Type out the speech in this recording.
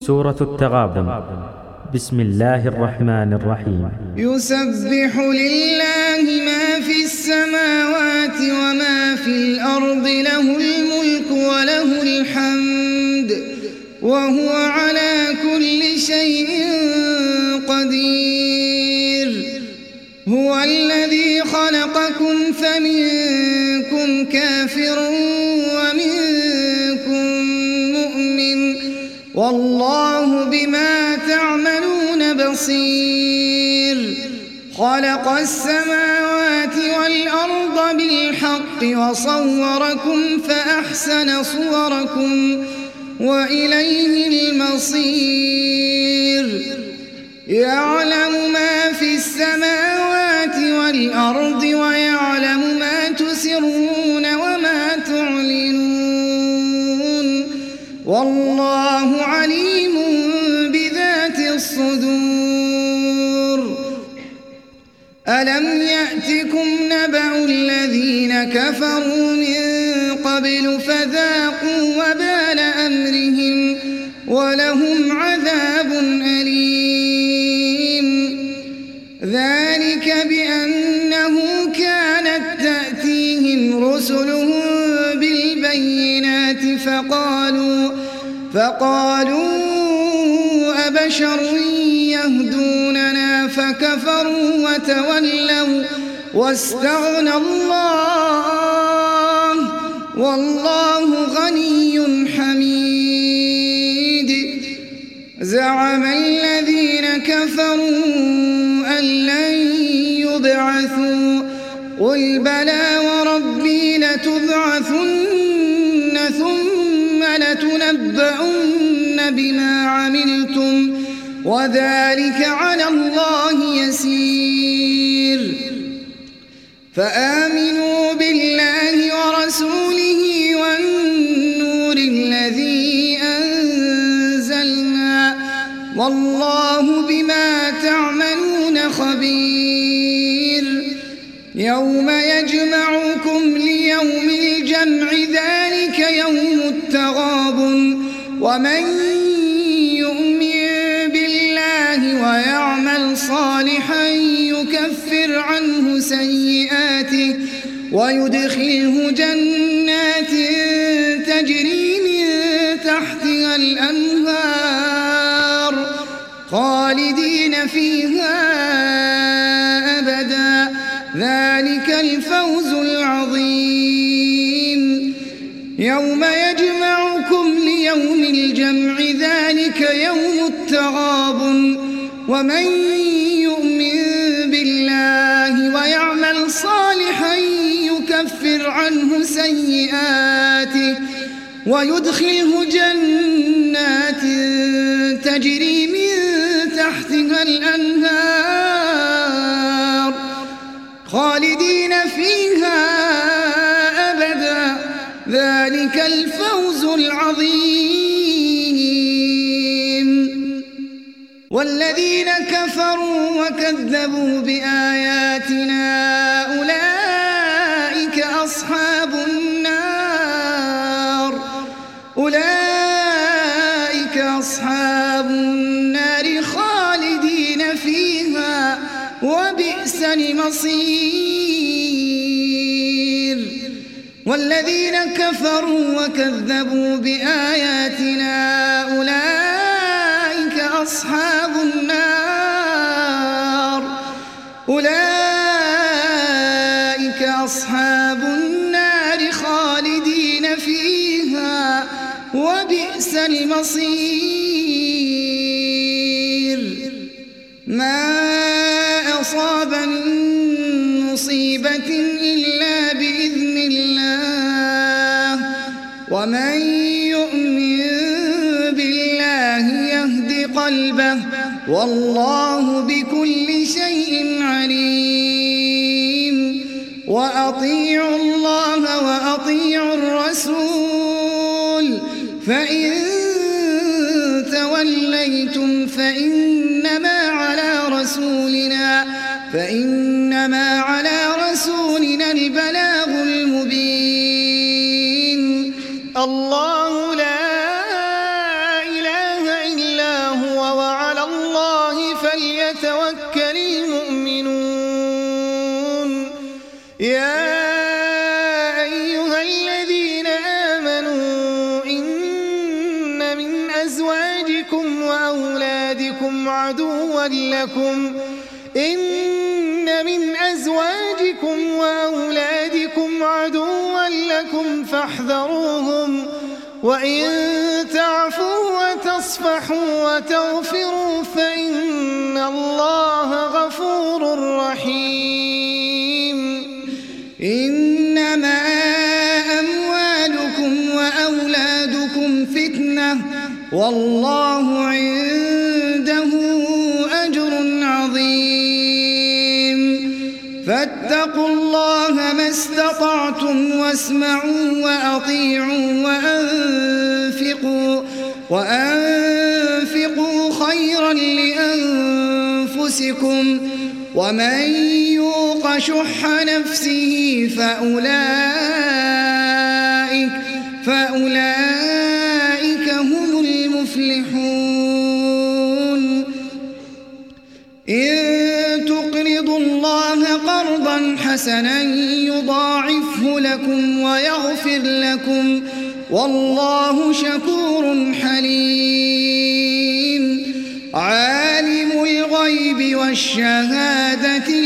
سورة التغابن. بسم الله الرحمن الرحيم. يسبح لله ما في السماوات وما في الأرض، له الملك وله الحمد وهو على كل شيء قدير. هو الذي خلقكم فمنكم كافر ومنكم مؤمن، والله بما تعملون بصير. خلق السماوات والأرض بالحق وصوركم فأحسن صوركم وإليه المصير. يعلم ما في السماوات والأرض ويعلم ما تسرون وما تعلنون، والله عليم بذات الصدور. ألم يأتكم نبأ الذين كفروا من قبل فذاقوا وبال أمرهم ولهم عذاب أليم. ذلك بأنه كانت تأتيهم رسلهم بالبينات فقالوا أبشر يهدوننا فكفروا وتولوا واستغنى الله والله غني حميد. زعم الذين كفروا أن لن يبعثوا، قل بلى وربي لتبعثن ثم لتنبؤن بما عملتم وذلك على الله يسير. فآمنوا بالله ورسوله والنور الذي أنزلنا، والله بما تعملون خبير. يوم يجمعكم ليوم الجمع ذلك يوم التغابن، ومن يؤمن بالله ويعمل صالحا يكفر عنه سيئاته ويدخله جنات تجري من تحتها الأنهار خالدين فيها أبدا، ذلك الفوز العظيم. يوم يجمعكم ليوم الجمع ذلك يوم التغابن، ومن يؤمن بالله ويعمل صالحا يكفر عنه سيئاته ويدخله جنات تجري من تحتها الأنهار خالدين فيها أبدا، ذلك الفوز العظيم. والذين كفروا وكذبوا بآياتنا أولئك أصحاب النار خالدين فيها وبئس المصير. والذين كفروا وكذبوا بآياتنا أولئك أصحاب النار خالدين فيها وبئس المصير. ما أصاب من مصيبة إلا بإذن الله، ومن يؤمن بالله يهد قلبه، والله بكل شيء عليم. وأطيعوا الله وأطيعوا الرسول، فإن توليتم فإنما على رسولنا البلاغ المبين. الله لا إله إلا أزواجكم وأولادكم عدوا لكم فاحذروهم وإن تعفوا وتصفحوا وتغفروا فإن الله غفور رحيم. إنما أموالكم وأولادكم فتنة والله عنده أجر عظيم. فاتقوا الله ما استطعتم واسمعوا وأطيعوا وأنفقوا خيرا لأنفسكم ومن يوق شح نفسه فأولئك هم المفلحون. إن تقرضوا الله قرضا حسنا يضاعفه لكم ويغفر لكم والله شكور حليم. عالم الغيب والشهادة